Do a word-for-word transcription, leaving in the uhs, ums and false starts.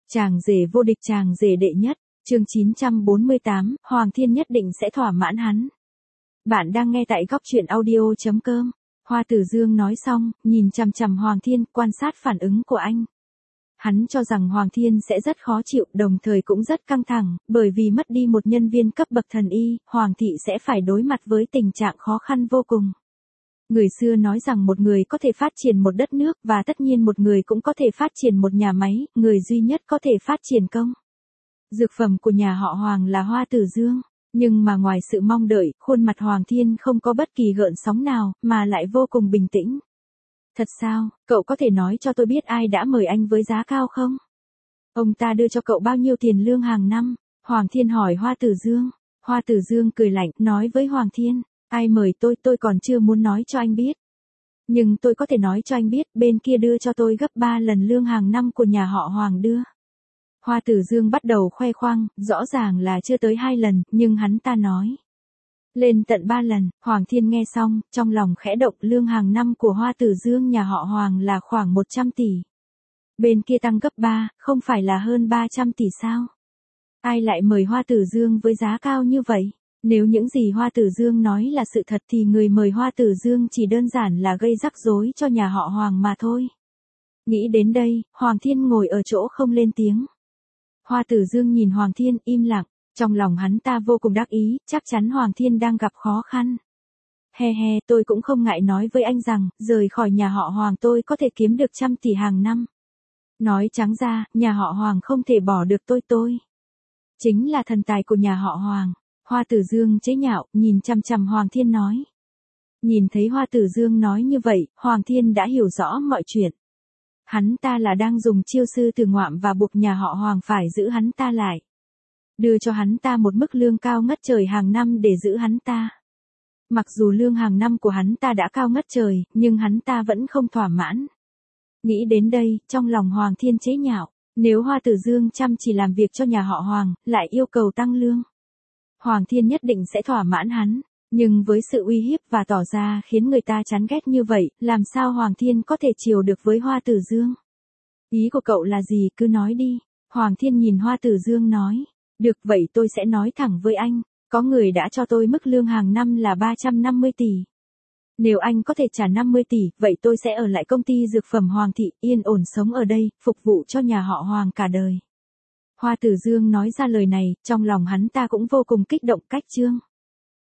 Chàng rể vô địch, chàng rể đệ nhất, chương chín trăm bốn mươi tám, Hoàng Thiên nhất định sẽ thỏa mãn hắn. Bạn đang nghe tại góc truyện audio chấm com. Hoa Tử Dương nói xong, nhìn chằm chằm Hoàng Thiên, quan sát phản ứng của anh. Hắn cho rằng Hoàng Thiên sẽ rất khó chịu, đồng thời cũng rất căng thẳng, bởi vì mất đi một nhân viên cấp bậc thần y, Hoàng thị sẽ phải đối mặt với tình trạng khó khăn vô cùng. Người xưa nói rằng một người có thể phát triển một đất nước, và tất nhiên một người cũng có thể phát triển một nhà máy, người duy nhất có thể phát triển công dược phẩm của nhà họ Hoàng là Hoa Tử Dương. Nhưng mà ngoài sự mong đợi, khuôn mặt Hoàng Thiên không có bất kỳ gợn sóng nào, mà lại vô cùng bình tĩnh. Thật sao, cậu có thể nói cho tôi biết ai đã mời anh với giá cao không? Ông ta đưa cho cậu bao nhiêu tiền lương hàng năm? Hoàng Thiên hỏi Hoa Tử Dương. Hoa Tử Dương cười lạnh, nói với Hoàng Thiên, ai mời tôi tôi còn chưa muốn nói cho anh biết. Nhưng tôi có thể nói cho anh biết, bên kia đưa cho tôi gấp ba lần lương hàng năm của nhà họ Hoàng đưa. Hoa Tử Dương bắt đầu khoe khoang, rõ ràng là chưa tới hai lần, nhưng hắn ta nói lên tận ba lần. Hoàng Thiên nghe xong, trong lòng khẽ động, lương hàng năm của Hoa Tử Dương nhà họ Hoàng là khoảng một trăm tỷ. Bên kia tăng gấp ba, không phải là hơn ba trăm tỷ sao? Ai lại mời Hoa Tử Dương với giá cao như vậy? Nếu những gì Hoa Tử Dương nói là sự thật thì người mời Hoa Tử Dương chỉ đơn giản là gây rắc rối cho nhà họ Hoàng mà thôi. Nghĩ đến đây, Hoàng Thiên ngồi ở chỗ không lên tiếng. Hoa Tử Dương nhìn Hoàng Thiên im lặng, trong lòng hắn ta vô cùng đắc ý, chắc chắn Hoàng Thiên đang gặp khó khăn. He he, tôi cũng không ngại nói với anh rằng, rời khỏi nhà họ Hoàng tôi có thể kiếm được trăm tỷ hàng năm. Nói trắng ra, nhà họ Hoàng không thể bỏ được tôi tôi. Chính là thần tài của nhà họ Hoàng. Hoa Tử Dương chế nhạo, nhìn chằm chằm Hoàng Thiên nói. Nhìn thấy Hoa Tử Dương nói như vậy, Hoàng Thiên đã hiểu rõ mọi chuyện. Hắn ta là đang dùng chiêu sư tử ngoạm và buộc nhà họ Hoàng phải giữ hắn ta lại. Đưa cho hắn ta một mức lương cao ngất trời hàng năm để giữ hắn ta. Mặc dù lương hàng năm của hắn ta đã cao ngất trời, nhưng hắn ta vẫn không thỏa mãn. Nghĩ đến đây, trong lòng Hoàng Thiên chế nhạo, nếu Hoa Tử Dương chăm chỉ làm việc cho nhà họ Hoàng, lại yêu cầu tăng lương, Hoàng Thiên nhất định sẽ thỏa mãn hắn. Nhưng với sự uy hiếp và tỏ ra khiến người ta chán ghét như vậy, làm sao Hoàng Thiên có thể chiều được với Hoa Tử Dương? Ý của cậu là gì, cứ nói đi. Hoàng Thiên nhìn Hoa Tử Dương nói. Được, vậy tôi sẽ nói thẳng với anh. Có người đã cho tôi mức lương hàng năm là ba trăm năm mươi tỷ. Nếu anh có thể trả năm mươi tỷ, vậy tôi sẽ ở lại công ty dược phẩm Hoàng thị, yên ổn sống ở đây, phục vụ cho nhà họ Hoàng cả đời. Hoa Tử Dương nói ra lời này, trong lòng hắn ta cũng vô cùng kích động. Cách chương